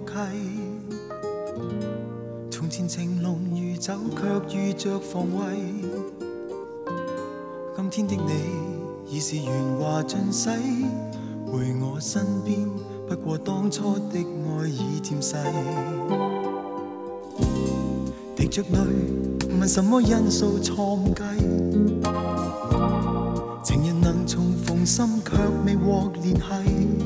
契。從前情濃如酒，卻遇着防衛。今天的你已是鉛華盡洗，回我身邊，不過當初的愛已漸逝。滴着淚，問什麼因素錯誤計？情人能重逢心，卻未獲聯繫。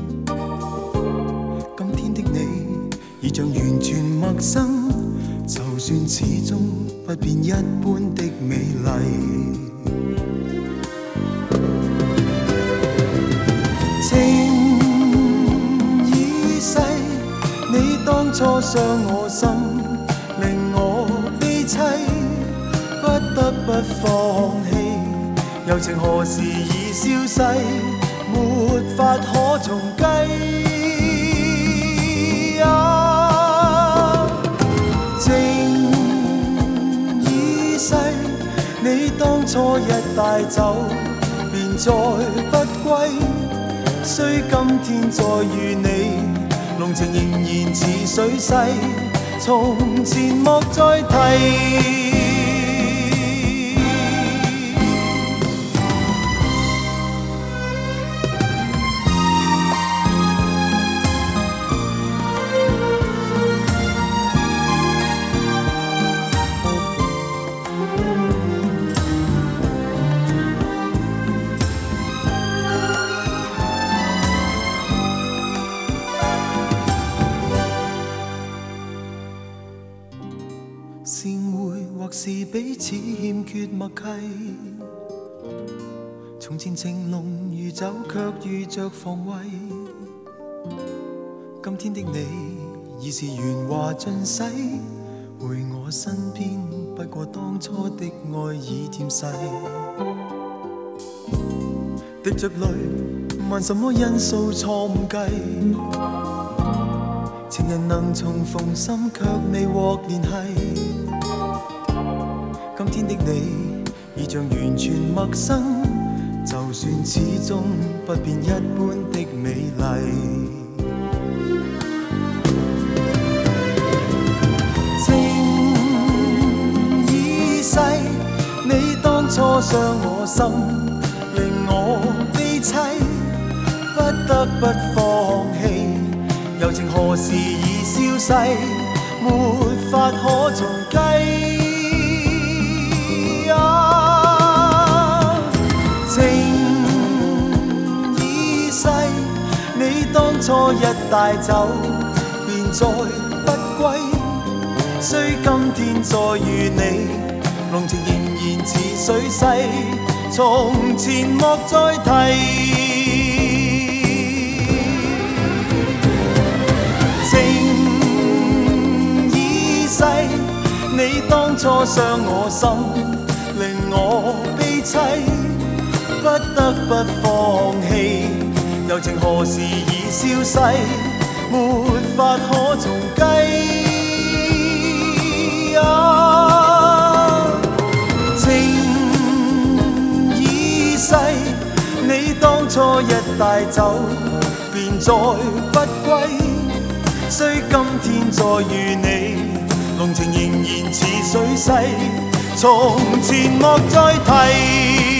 今天的你已像完全陌生，就算始終不變一般的美麗。情已逝，你當初傷我心，令我悲凄，不得不放棄。柔情何時已消逝，沒法可重計。情已逝，你當初一帶走，便再不歸。雖今天再遇你，濃情仍然似水逝，從前莫再提。善會或是彼此欠缺默契，從前情濃如酒，卻遇着防衛。今天的你已是鉛華盡洗，回我身邊，不過當初的愛已漸逝。滴着淚，問什麼因素錯誤計？情人能重逢心，卻未獲聯繫。今天的你已像完全陌生，就算始終不變一般的美麗。情已逝，你當初傷我心，令我悲凄，不得不放棄。柔情何時已消逝，沒法可重計。情已逝，你當初一帶走，便再不歸。雖今天再遇你，濃情仍然似水逝，從前莫再提。情已逝，你當初傷我心，令我悲凄，不得不放棄。柔情何時已消逝，沒法可重計。情已逝，你當初一帶走，便再不歸。雖今天再遇你，濃情仍然似水逝，從前莫再提。